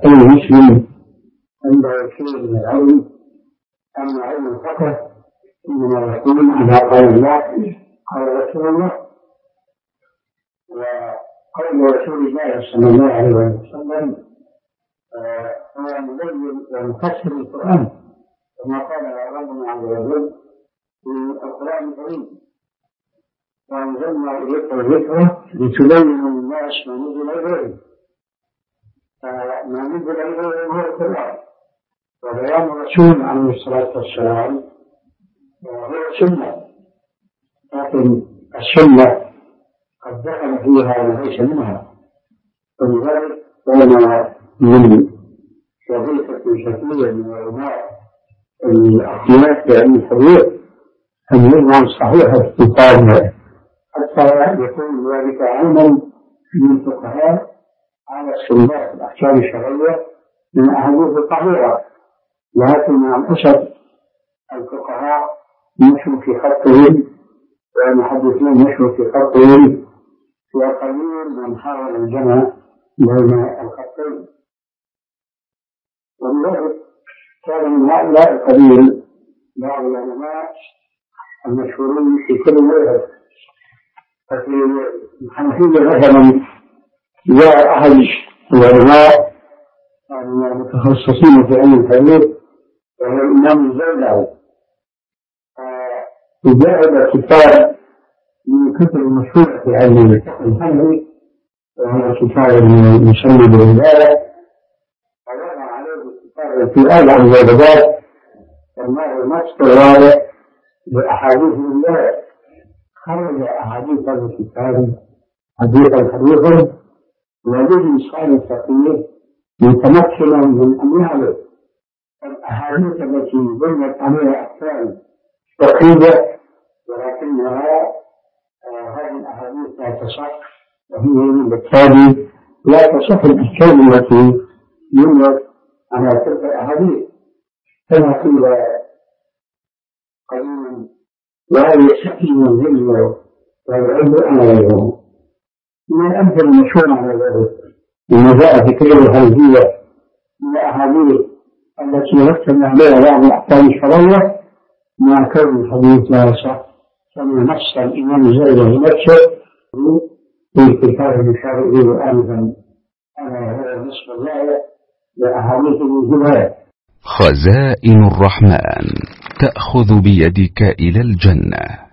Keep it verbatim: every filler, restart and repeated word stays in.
أي مسلم عنده شيء من العلم أن علم الفقه إنما يكون على قول الله قال رسول الله وقول رسول الله صلى الله عليه وسلم هو مبين ومفسر القرآن كما قال ربنا عز وجل في القرآن الكريم وأنزلنا إليك الذكر لتبين للناس ما نزل إليهم فما نزل إليهم هو القرآن وبيان الرسول عليه الصلاة والسلام هو السنة لكن السنة قد دخل فيها وليس منها ولذلك كان من وظيفة شكلية من علماء الأخلاق بعلم الحديث أن يضمن صحيح الكتاب حتى يكون ذلك علما من الفقهاء على السنة الأحكام الشرعية من أحاديث الطهيرة لكن مع الأسف الفقهاء مشوا في خطهم والمحدثين مشوا في خطهم وقليل من حاول الجمع بين الخطين ولذلك كان من هؤلاء القليل بعض العلماء المشهورين في كل مذهب ففي الحنفية مثلا جاء أحد العلماء المتخصصين في علم الحديث وهو الإمام الزرقاوي وجاء كتاب من الكتب المشهورة في علم الفقه الحنفي وهو كتاب يسمى بالهداية ووضع عليه الكتاب في أعلى الزرقاوي والله النص الرابع بأحاديث الله خرج أحاديث هذا الكتاب حديثا حديثا ويجب صاحب الفقيه متمكنا من أن يعرف الأحاديث التي بنت عليها أحكام فقهية ولكنها هذه الأحاديث لا تصح وهي بالتالي لا تصح الأحكام التي بنت على تلك الأحاديث كما قيل قديما لا يستحي من العلم والعلم على غيره من الأمثلة المشهورة على ذلك لما جاء في كتب الحنفية من الأحاديث التي رتب عليها بعض الأحكام الشرعية مع كون الحديث لا يصح كما نص الإمام الزرقاوي نفسه في كتاب المشار إليه آنفا على هذا النص الرابع لأحاديث الجبال. خزائن الرحمن تأخذ بيدك إلى الجنة.